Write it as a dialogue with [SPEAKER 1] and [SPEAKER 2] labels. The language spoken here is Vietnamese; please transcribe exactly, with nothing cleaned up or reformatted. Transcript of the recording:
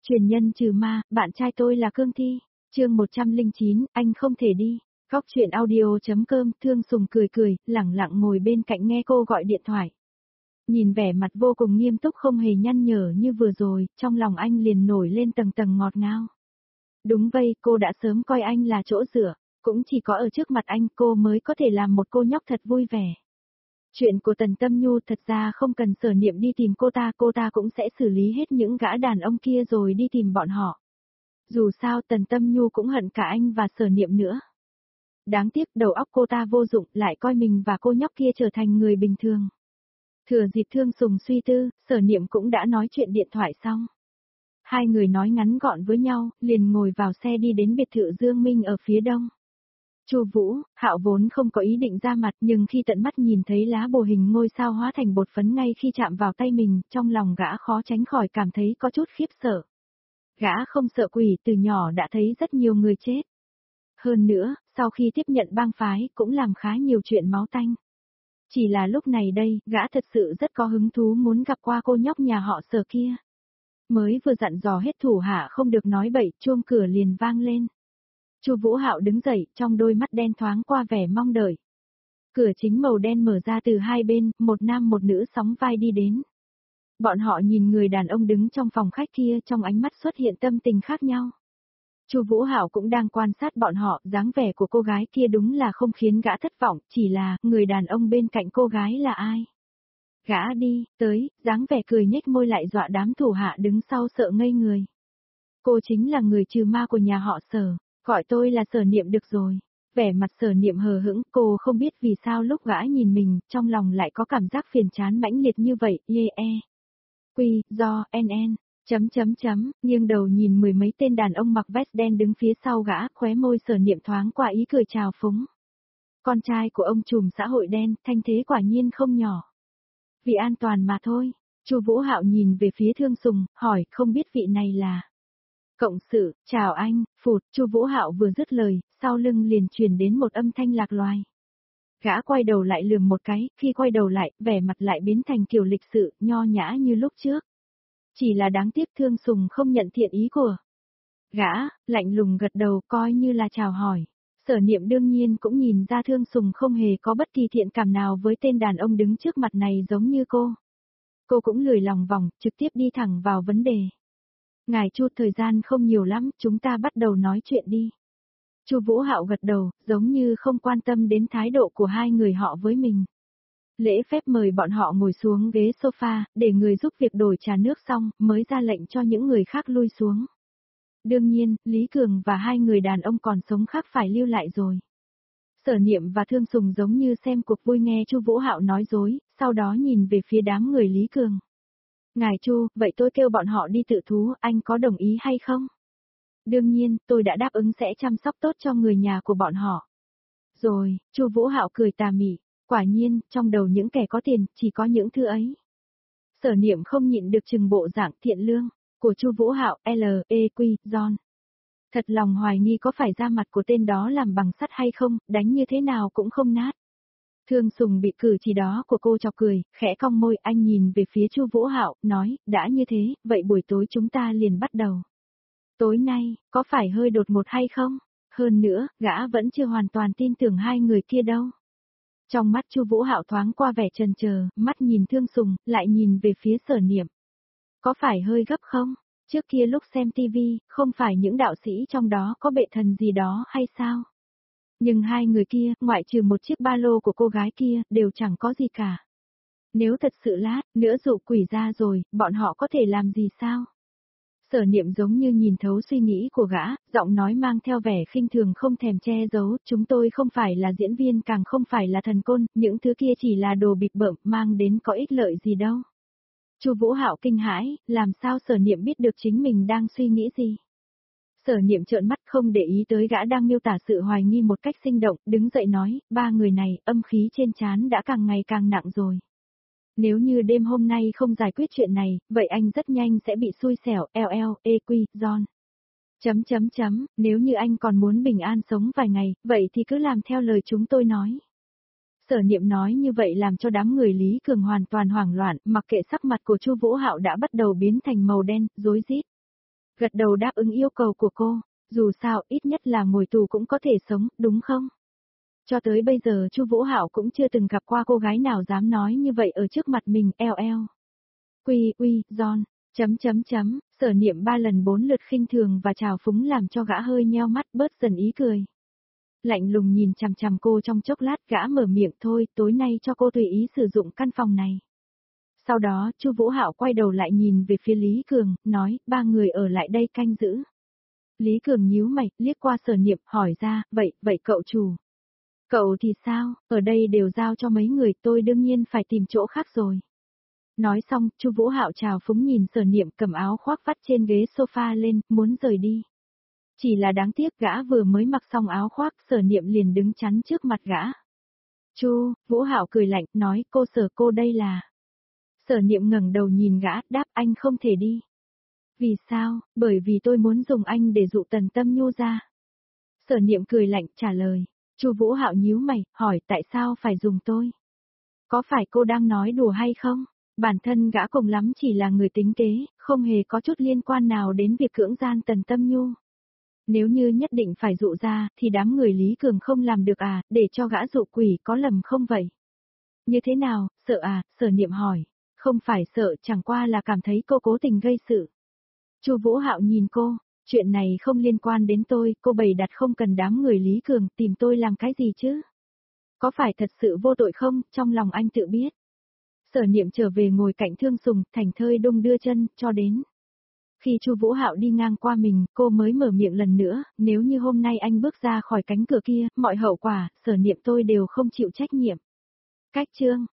[SPEAKER 1] Truyền nhân trừ ma, bạn trai tôi là Cương Thi. Chương một trăm lẻ chín, anh không thể đi. Góc truyện audio.com, Thương Sùng cười cười, lẳng lặng ngồi bên cạnh nghe cô gọi điện thoại. Nhìn vẻ mặt vô cùng nghiêm túc không hề nhăn nhở như vừa rồi, trong lòng anh liền nổi lên tầng tầng ngọt ngào. Đúng vậy, cô đã sớm coi anh là chỗ dựa, cũng chỉ có ở trước mặt anh cô mới có thể làm một cô nhóc thật vui vẻ. Chuyện của Tần Tâm Nhu thật ra không cần Sở Niệm đi tìm cô ta, cô ta cũng sẽ xử lý hết những gã đàn ông kia rồi đi tìm bọn họ. Dù sao Tần Tâm Nhu cũng hận cả anh và Sở Niệm nữa. Đáng tiếc đầu óc cô ta vô dụng, lại coi mình và cô nhóc kia trở thành người bình thường. Thừa dịp Thương Sùng suy tư, Sở Niệm cũng đã nói chuyện điện thoại xong. Hai người nói ngắn gọn với nhau, liền ngồi vào xe đi đến biệt thự Dương Minh ở phía đông. Chu Vũ, Hạo vốn không có ý định ra mặt, nhưng khi tận mắt nhìn thấy lá bùa hình ngôi sao hóa thành bột phấn ngay khi chạm vào tay mình, trong lòng gã khó tránh khỏi cảm thấy có chút khiếp sợ. Gã không sợ quỷ, từ nhỏ đã thấy rất nhiều người chết. Hơn nữa, sau khi tiếp nhận bang phái, cũng làm khá nhiều chuyện máu tanh. Chỉ là lúc này đây, gã thật sự rất có hứng thú muốn gặp qua cô nhóc nhà họ Sở kia. Mới vừa dặn dò hết thủ hạ không được nói bậy, chuông cửa liền vang lên. Chu Vũ Hạo đứng dậy, trong đôi mắt đen thoáng qua vẻ mong đợi. Cửa chính màu đen mở ra từ hai bên, một nam một nữ sóng vai đi đến. Bọn họ nhìn người đàn ông đứng trong phòng khách kia, trong ánh mắt xuất hiện tâm tình khác nhau. Chu Vũ Hạo cũng đang quan sát bọn họ, dáng vẻ của cô gái kia đúng là không khiến gã thất vọng, chỉ là, người đàn ông bên cạnh cô gái là ai? Gã đi, tới, dáng vẻ cười nhếch môi lại dọa đám thủ hạ đứng sau sợ ngây người. Cô chính là người trừ ma của nhà họ Sở, gọi tôi là Sở Niệm được rồi. Vẻ mặt Sở Niệm hờ hững, cô không biết vì sao lúc gã nhìn mình, trong lòng lại có cảm giác phiền chán mãnh liệt như vậy, ye e. Quy, do, en, chấm chấm chấm, nghiêng đầu nhìn mười mấy tên đàn ông mặc vest đen đứng phía sau gã, khóe môi Sở Niệm thoáng qua ý cười chào phúng. Con trai của ông trùm xã hội đen, thanh thế quả nhiên không nhỏ. Vì an toàn mà thôi. Chu Vũ Hạo nhìn về phía Thương Sùng, hỏi, không biết vị này là. Cộng sự, chào anh, phụt, Chu Vũ Hạo vừa dứt lời, sau lưng liền truyền đến một âm thanh lạc loài. Gã quay đầu lại lườm một cái, khi quay đầu lại, vẻ mặt lại biến thành kiểu lịch sự, nho nhã như lúc trước. Chỉ là đáng tiếc Thương Sùng không nhận thiện ý của. Gã, lạnh lùng gật đầu coi như là chào hỏi. Sở Niệm đương nhiên cũng nhìn ra Thương Sùng không hề có bất kỳ thiện cảm nào với tên đàn ông đứng trước mặt này giống như cô. Cô cũng lười lòng vòng, trực tiếp đi thẳng vào vấn đề. Ngài Chu, thời gian không nhiều lắm, chúng ta bắt đầu nói chuyện đi. Chu Vũ Hạo gật đầu, giống như không quan tâm đến thái độ của hai người họ với mình. Lễ phép mời bọn họ ngồi xuống ghế sofa, để người giúp việc đổi trà nước xong, mới ra lệnh cho những người khác lui xuống. Đương nhiên, Lý Cường và hai người đàn ông còn sống khác phải lưu lại rồi. Sở Niệm và Thương Sùng giống như xem cuộc vui nghe Chu Vũ Hạo nói dối, sau đó nhìn về phía đám người Lý Cường. Ngài Chu, vậy tôi kêu bọn họ đi tự thú, anh có đồng ý hay không? Đương nhiên, tôi đã đáp ứng sẽ chăm sóc tốt cho người nhà của bọn họ. Rồi, Chu Vũ Hạo cười tà mị, quả nhiên, trong đầu những kẻ có tiền, chỉ có những thứ ấy. Sở Niệm không nhịn được chừng bộ dạng thiện lương của Chu Vũ Hạo, L E Q, John. Thật lòng hoài nghi có phải da mặt của tên đó làm bằng sắt hay không, đánh như thế nào cũng không nát. Thương Sùng bị cử chỉ đó của cô chọc cười, khẽ cong môi, anh nhìn về phía Chu Vũ Hạo, nói, đã như thế, vậy buổi tối chúng ta liền bắt đầu. Tối nay, có phải hơi đột ngột hay không? Hơn nữa, gã vẫn chưa hoàn toàn tin tưởng hai người kia đâu. Trong mắt Chu Vũ Hạo thoáng qua vẻ chần chờ, mắt nhìn Thương Sùng, lại nhìn về phía Sở Niệm. Có phải hơi gấp không? Trước kia lúc xem tivi, không phải những đạo sĩ trong đó có bệ thần gì đó hay sao? Nhưng hai người kia, ngoại trừ một chiếc ba lô của cô gái kia, đều chẳng có gì cả. Nếu thật sự lát, nữa dụ quỷ ra rồi, bọn họ có thể làm gì sao? Sở Niệm giống như nhìn thấu suy nghĩ của gã, giọng nói mang theo vẻ khinh thường không thèm che giấu, chúng tôi không phải là diễn viên càng không phải là thần côn, những thứ kia chỉ là đồ bịp bợm, mang đến có ích lợi gì đâu. Chu Vũ Hạo kinh hãi, làm sao Sở Niệm biết được chính mình đang suy nghĩ gì? Sở Niệm trợn mắt không để ý tới gã đang miêu tả sự hoài nghi một cách sinh động, đứng dậy nói, ba người này, âm khí trên trán đã càng ngày càng nặng rồi. Nếu như đêm hôm nay không giải quyết chuyện này, vậy anh rất nhanh sẽ bị xui xẻo, L L E Q, John. Chấm chấm chấm, nếu như anh còn muốn bình an sống vài ngày, vậy thì cứ làm theo lời chúng tôi nói. Sở Niệm nói như vậy làm cho đám người Lý Cường hoàn toàn hoảng loạn, mặc kệ sắc mặt của Chu Vũ Hạo đã bắt đầu biến thành màu đen, rối rít. Gật đầu đáp ứng yêu cầu của cô, dù sao ít nhất là ngồi tù cũng có thể sống, đúng không? Cho tới bây giờ Chu Vũ Hạo cũng chưa từng gặp qua cô gái nào dám nói như vậy ở trước mặt mình, eo eo. Quy, uy, John, chấm chấm chấm, Sở Niệm ba lần bốn lượt khinh thường và trào phúng làm cho gã hơi nheo mắt bớt dần ý cười. Lạnh lùng nhìn chằm chằm cô trong chốc lát gã mở miệng thôi, tối nay cho cô tùy ý sử dụng căn phòng này. Sau đó, Chu Vũ Hạo quay đầu lại nhìn về phía Lý Cường, nói, ba người ở lại đây canh giữ. Lý Cường nhíu mày, liếc qua Sở Niệm, hỏi ra, vậy, vậy cậu chủ. Cậu thì sao, ở đây đều giao cho mấy người, tôi đương nhiên phải tìm chỗ khác rồi. Nói xong, Chu Vũ Hạo trào phúng nhìn Sở Niệm cầm áo khoác vắt trên ghế sofa lên, muốn rời đi. Chỉ là đáng tiếc gã vừa mới mặc xong áo khoác, Sở Niệm liền đứng chắn trước mặt gã. Chu, Vũ Hạo cười lạnh, nói, cô Sở cô đây là. Sở Niệm ngẩng đầu nhìn gã, đáp anh không thể đi. Vì sao, bởi vì tôi muốn dùng anh để dụ Tần Tâm Nhu ra. Sở Niệm cười lạnh, trả lời. Chu Vũ Hạo nhíu mày, hỏi tại sao phải dùng tôi? Có phải cô đang nói đùa hay không? Bản thân gã cùng lắm chỉ là người tính kế, không hề có chút liên quan nào đến việc cưỡng gian Tần Tâm Nhu. Nếu như nhất định phải dụ ra, thì đám người Lý Cường không làm được à, để cho gã dụ quỷ có lầm không vậy? Như thế nào, sợ à, Sở Niệm hỏi. Không phải sợ, chẳng qua là cảm thấy cô cố tình gây sự. Chu Vũ Hạo nhìn cô, chuyện này không liên quan đến tôi, cô bày đặt không cần đám người Lý Cường tìm tôi làm cái gì chứ? Có phải thật sự vô tội không, trong lòng anh tự biết. Sở Niệm trở về ngồi cạnh Thương Sùng, thành thơi đung đưa chân, cho đến. Khi Chu Vũ Hạo đi ngang qua mình, cô mới mở miệng lần nữa, nếu như hôm nay anh bước ra khỏi cánh cửa kia, mọi hậu quả, Sở Niệm tôi đều không chịu trách nhiệm. Cách chương